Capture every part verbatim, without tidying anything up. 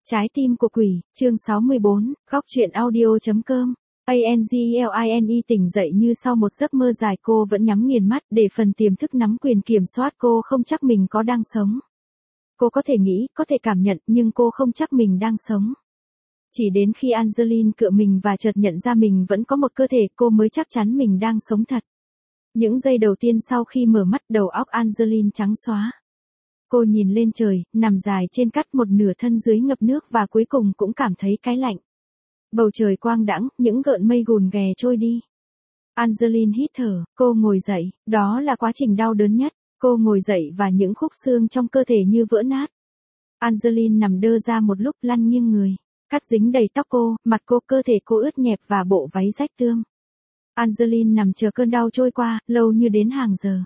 Trái tim của quỷ, chương sáu mươi bốn, góc truyện audio.com. Angline tỉnh dậy như sau một giấc mơ dài, cô vẫn nhắm nghiền mắt để phần tiềm thức nắm quyền kiểm soát, cô không chắc mình có đang sống. Cô có thể nghĩ, có thể cảm nhận, nhưng cô không chắc mình đang sống. Chỉ đến khi Angeline cựa mình và chợt nhận ra mình vẫn có một cơ thể, cô mới chắc chắn mình đang sống thật. Những giây đầu tiên sau khi mở mắt, đầu óc Angeline trắng xóa. Cô nhìn lên trời, nằm dài trên cát, một nửa thân dưới ngập nước và cuối cùng cũng cảm thấy cái lạnh. Bầu trời quang đãng, những gợn mây gùn ghè trôi đi. Angeline hít thở, cô ngồi dậy, đó là quá trình đau đớn nhất. Cô ngồi dậy và những khúc xương trong cơ thể như vỡ nát. Angeline nằm đơ ra một lúc, lăn nghiêng người. Cát dính đầy tóc cô, mặt cô, cơ thể cô ướt nhẹp và bộ váy rách tươm. Angeline nằm chờ cơn đau trôi qua, lâu như đến hàng giờ.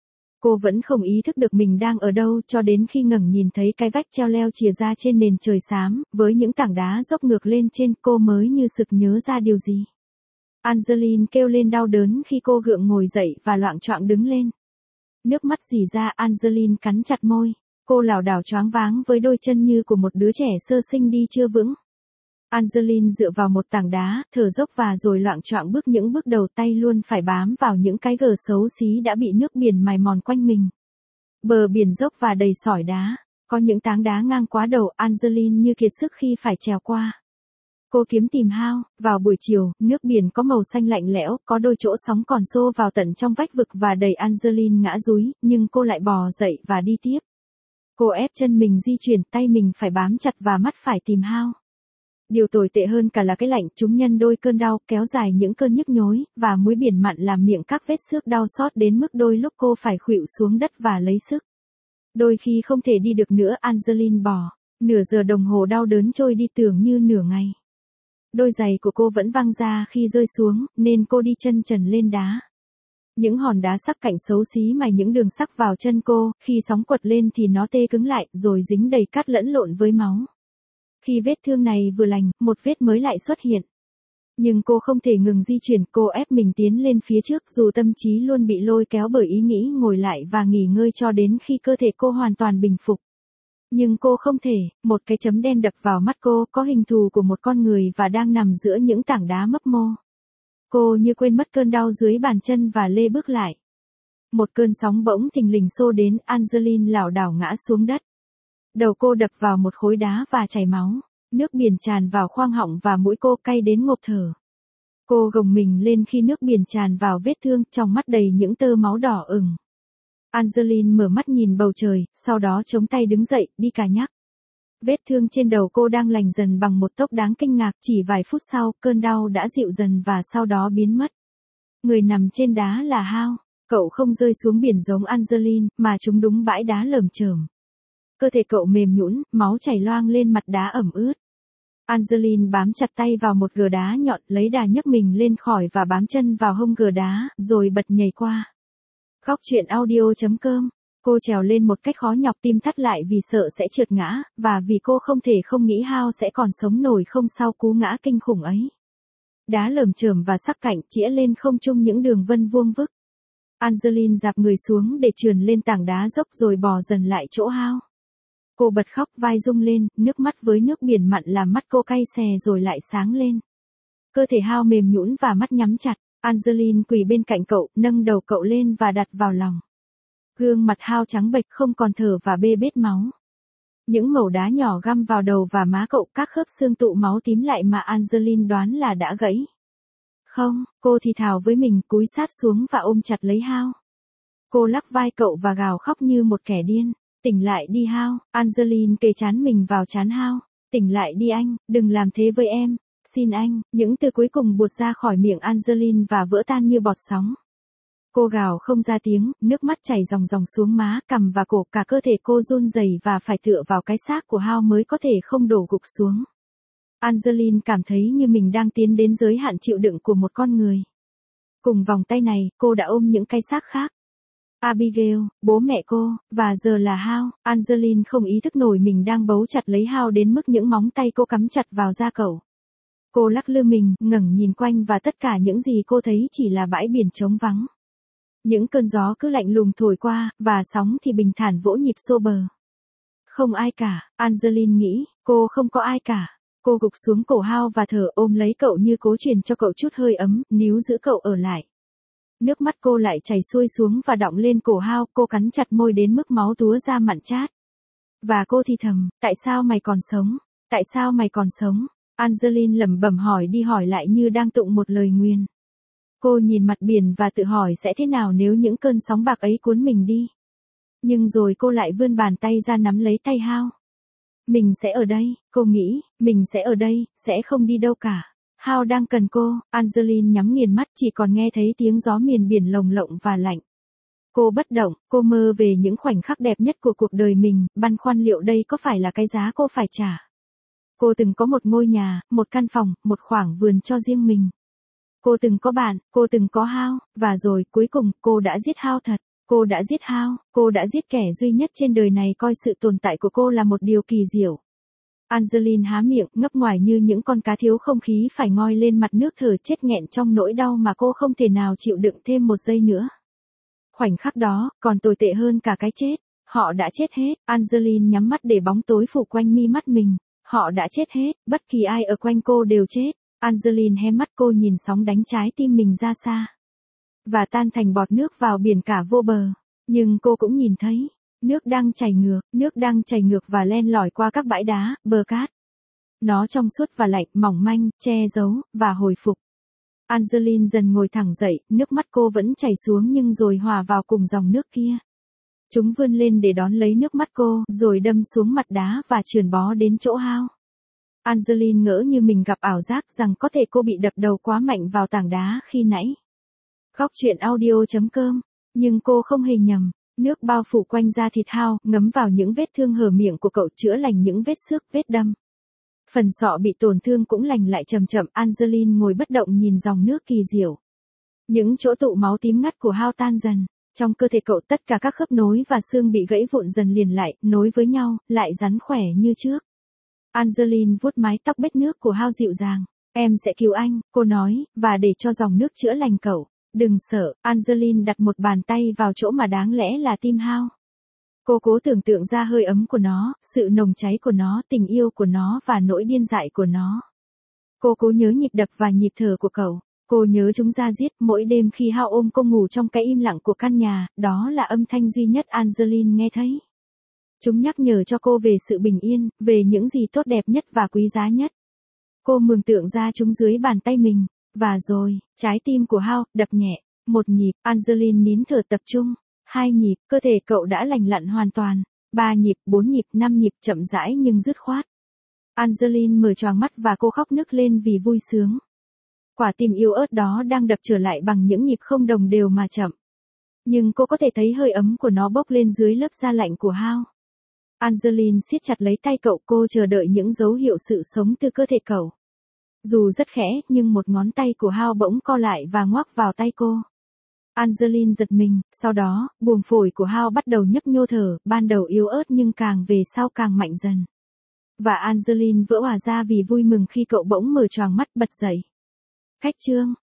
Cô vẫn không ý thức được mình đang ở đâu cho đến khi ngẩng nhìn thấy cái vách treo leo chìa ra trên nền trời xám, với những tảng đá dốc ngược lên trên, cô mới như sực nhớ ra điều gì. Angeline kêu lên đau đớn khi cô gượng ngồi dậy và loạng choạng đứng lên. Nước mắt rỉ ra, Angeline cắn chặt môi. Cô lảo đảo choáng váng với đôi chân như của một đứa trẻ sơ sinh đi chưa vững. Angeline dựa vào một tảng đá, thở dốc và rồi loạng choạng bước những bước đầu, tay luôn phải bám vào những cái gờ xấu xí đã bị nước biển mài mòn quanh mình. Bờ biển dốc và đầy sỏi đá, có những tảng đá ngang quá đầu, Angeline như kiệt sức khi phải trèo qua. Cô kiếm tìm Hao, vào buổi chiều, nước biển có màu xanh lạnh lẽo, có đôi chỗ sóng còn xô vào tận trong vách vực và đẩy Angeline ngã dúi, nhưng cô lại bò dậy và đi tiếp. Cô ép chân mình di chuyển, tay mình phải bám chặt và mắt phải tìm Hao. Điều tồi tệ hơn cả là cái lạnh, chúng nhân đôi cơn đau, kéo dài những cơn nhức nhối, và muối biển mặn làm miệng các vết xước đau xót đến mức đôi lúc cô phải khuỵu xuống đất và lấy sức. Đôi khi không thể đi được nữa, Angeline bò. Nửa giờ đồng hồ đau đớn trôi đi tưởng như nửa ngày. Đôi giày của cô vẫn văng ra khi rơi xuống, nên cô đi chân trần lên đá. Những hòn đá sắc cạnh xấu xí mài những đường sắc vào chân cô, khi sóng quật lên thì nó tê cứng lại, rồi dính đầy cát lẫn lộn với máu. Khi vết thương này vừa lành, một vết mới lại xuất hiện. Nhưng cô không thể ngừng di chuyển, cô ép mình tiến lên phía trước dù tâm trí luôn bị lôi kéo bởi ý nghĩ ngồi lại và nghỉ ngơi cho đến khi cơ thể cô hoàn toàn bình phục. Nhưng cô không thể, một cái chấm đen đập vào mắt cô, có hình thù của một con người và đang nằm giữa những tảng đá mấp mô. Cô như quên mất cơn đau dưới bàn chân và lê bước lại. Một cơn sóng bỗng thình lình xô đến, Angeline lảo đảo ngã xuống đất. Đầu cô đập vào một khối đá và chảy máu. Nước biển tràn vào khoang họng và mũi cô, cay đến ngộp thở. Cô gồng mình lên khi nước biển tràn vào vết thương, trong mắt đầy những tơ máu đỏ ửng. Angeline mở mắt nhìn bầu trời, sau đó chống tay đứng dậy, đi cà nhắc. Vết thương trên đầu cô đang lành dần bằng một tốc đáng kinh ngạc, chỉ vài phút sau, cơn đau đã dịu dần và sau đó biến mất. Người nằm trên đá là Hao. Cậu không rơi xuống biển giống Angeline, mà trúng đúng bãi đá lởm chởm. Cơ thể cậu mềm nhũn, máu chảy loang lên mặt đá ẩm ướt. Angeline bám chặt tay vào một gờ đá nhọn, lấy đà nhấc mình lên khỏi và bám chân vào hông gờ đá, rồi bật nhảy qua. Góc truyện audio.com. Cô trèo lên một cách khó nhọc, tim thắt lại vì sợ sẽ trượt ngã, và vì cô không thể không nghĩ Hao sẽ còn sống nổi không sau cú ngã kinh khủng ấy. Đá lởm chởm và sắc cạnh chĩa lên không trung những đường vân vuông vức. Angeline dạp người xuống để trườn lên tảng đá dốc rồi bò dần lại chỗ Hao. Cô bật khóc, vai rung lên, nước mắt với nước biển mặn làm mắt cô cay xè rồi lại sáng lên. Cơ thể Hao mềm nhũn và mắt nhắm chặt. Angeline quỳ bên cạnh cậu, nâng đầu cậu lên và đặt vào lòng. Gương mặt Hao trắng bệch, không còn thở và bê bết máu. Những mẩu đá nhỏ găm vào đầu và má cậu, các khớp xương tụ máu tím lại mà Angeline đoán là đã gãy. Không, cô thì thào với mình, cúi sát xuống và ôm chặt lấy Hao. Cô lắc vai cậu và gào khóc như một kẻ điên. Tỉnh lại đi Hao, Angeline kề trán mình vào trán Hao. Tỉnh lại đi anh, đừng làm thế với em, xin anh. Những từ cuối cùng buột ra khỏi miệng Angeline và vỡ tan như bọt sóng. Cô gào không ra tiếng, nước mắt chảy ròng ròng xuống má, cằm và cổ, cả cơ thể cô run rẩy và phải tựa vào cái xác của Hao mới có thể không đổ gục xuống. Angeline cảm thấy như mình đang tiến đến giới hạn chịu đựng của một con người. Cùng vòng tay này, cô đã ôm những cái xác khác. Abigail, bố mẹ cô, và giờ là Hao. Angeline không ý thức nổi mình đang bấu chặt lấy Hao đến mức những móng tay cô cắm chặt vào da cậu. Cô lắc lư mình, ngẩng nhìn quanh và tất cả những gì cô thấy chỉ là bãi biển trống vắng. Những cơn gió cứ lạnh lùng thổi qua, và sóng thì bình thản vỗ nhịp xô bờ. Không ai cả, Angeline nghĩ, Cô không có ai cả. Cô gục xuống cổ Hao và thở ôm lấy cậu như cố truyền cho cậu chút hơi ấm, níu giữ cậu ở lại. Nước mắt cô lại chảy xuôi xuống và đọng lên cổ Hao, cô cắn chặt môi đến mức máu túa ra mặn chát. Và cô thì thầm, tại sao mày còn sống? Tại sao mày còn sống? Angeline lẩm bẩm hỏi đi hỏi lại như đang tụng một lời nguyền. Cô nhìn mặt biển và tự hỏi sẽ thế nào nếu những cơn sóng bạc ấy cuốn mình đi. Nhưng rồi cô lại vươn bàn tay ra nắm lấy tay Hao. Mình sẽ ở đây, cô nghĩ, mình sẽ ở đây, sẽ không đi đâu cả. Hao đang cần cô, Angeline nhắm nghiền mắt chỉ còn nghe thấy tiếng gió miền biển lồng lộng và lạnh. Cô bất động, cô mơ về những khoảnh khắc đẹp nhất của cuộc đời mình, băn khoăn liệu đây có phải là cái giá cô phải trả. Cô từng có một ngôi nhà, một căn phòng, một khoảng vườn cho riêng mình. Cô từng có bạn, cô từng có Hao, và rồi cuối cùng cô đã giết Hao thật. Cô đã giết Hao, cô đã giết kẻ duy nhất trên đời này coi sự tồn tại của cô là một điều kỳ diệu. Angeline há miệng, ngấp ngoải như những con cá thiếu không khí phải ngoi lên mặt nước thở chết nghẹn trong nỗi đau mà cô không thể nào chịu đựng thêm một giây nữa. Khoảnh khắc đó, còn tồi tệ hơn cả cái chết. Họ đã chết hết, Angeline nhắm mắt để bóng tối phủ quanh mi mắt mình. Họ đã chết hết, bất kỳ ai ở quanh cô đều chết. Angeline hé mắt, cô nhìn sóng đánh trái tim mình ra xa. Và tan thành bọt nước vào biển cả vô bờ. Nhưng cô cũng nhìn thấy, nước đang chảy ngược, nước đang chảy ngược và len lỏi qua các bãi đá, bờ cát. Nó trong suốt và lạnh, mỏng manh, che giấu, và hồi phục. Angeline dần ngồi thẳng dậy, nước mắt cô vẫn chảy xuống nhưng rồi hòa vào cùng dòng nước kia. Chúng vươn lên để đón lấy nước mắt cô, rồi đâm xuống mặt đá và trườn bó đến chỗ Hao. Angeline ngỡ như mình gặp ảo giác rằng có thể cô bị đập đầu quá mạnh vào tảng đá khi nãy. Góc truyện audio chấm com. Nhưng cô không hề nhầm. Nước bao phủ quanh da thịt Hao, ngấm vào những vết thương hở miệng của cậu, chữa lành những vết xước, vết đâm. Phần sọ bị tổn thương cũng lành lại chậm chậm. Angeline ngồi bất động nhìn dòng nước kỳ diệu. Những chỗ tụ máu tím ngắt của Hao tan dần. Trong cơ thể cậu tất cả các khớp nối và xương bị gãy vụn dần liền lại, nối với nhau, lại rắn khỏe như trước. Angeline vuốt mái tóc bết nước của Hao dịu dàng. Em sẽ cứu anh, cô nói, và để cho dòng nước chữa lành cậu. Đừng sợ, Angeline đặt một bàn tay vào chỗ mà đáng lẽ là tim Hao. Cô cố tưởng tượng ra hơi ấm của nó, sự nồng cháy của nó, tình yêu của nó và nỗi điên dại của nó. Cô cố nhớ nhịp đập và nhịp thở của cậu. Cô nhớ chúng ra diết mỗi đêm khi Hao ôm cô ngủ trong cái im lặng của căn nhà, đó là âm thanh duy nhất Angeline nghe thấy. Chúng nhắc nhở cho cô về sự bình yên, về những gì tốt đẹp nhất và quý giá nhất. Cô mường tượng ra chúng dưới bàn tay mình. Và rồi, trái tim của Hao đập nhẹ. Một nhịp, Angeline nín thở tập trung. Hai nhịp, cơ thể cậu đã lành lặn hoàn toàn. Ba nhịp, bốn nhịp, năm nhịp, chậm rãi nhưng dứt khoát. Angeline mở choàng mắt và cô khóc nức lên vì vui sướng. Quả tim yếu ớt đó đang đập trở lại bằng những nhịp không đồng đều mà chậm. Nhưng cô có thể thấy hơi ấm của nó bốc lên dưới lớp da lạnh của Hao. Angeline siết chặt lấy tay cậu, cô chờ đợi những dấu hiệu sự sống từ cơ thể cậu. Dù rất khẽ, nhưng một ngón tay của Hao bỗng co lại và ngoắc vào tay cô. Angeline giật mình, sau đó, buồng phổi của Hao bắt đầu nhấp nhô thở, ban đầu yếu ớt nhưng càng về sau càng mạnh dần. Và Angeline vỡ òa ra vì vui mừng khi cậu bỗng mở choàng mắt bật dậy. Cách chương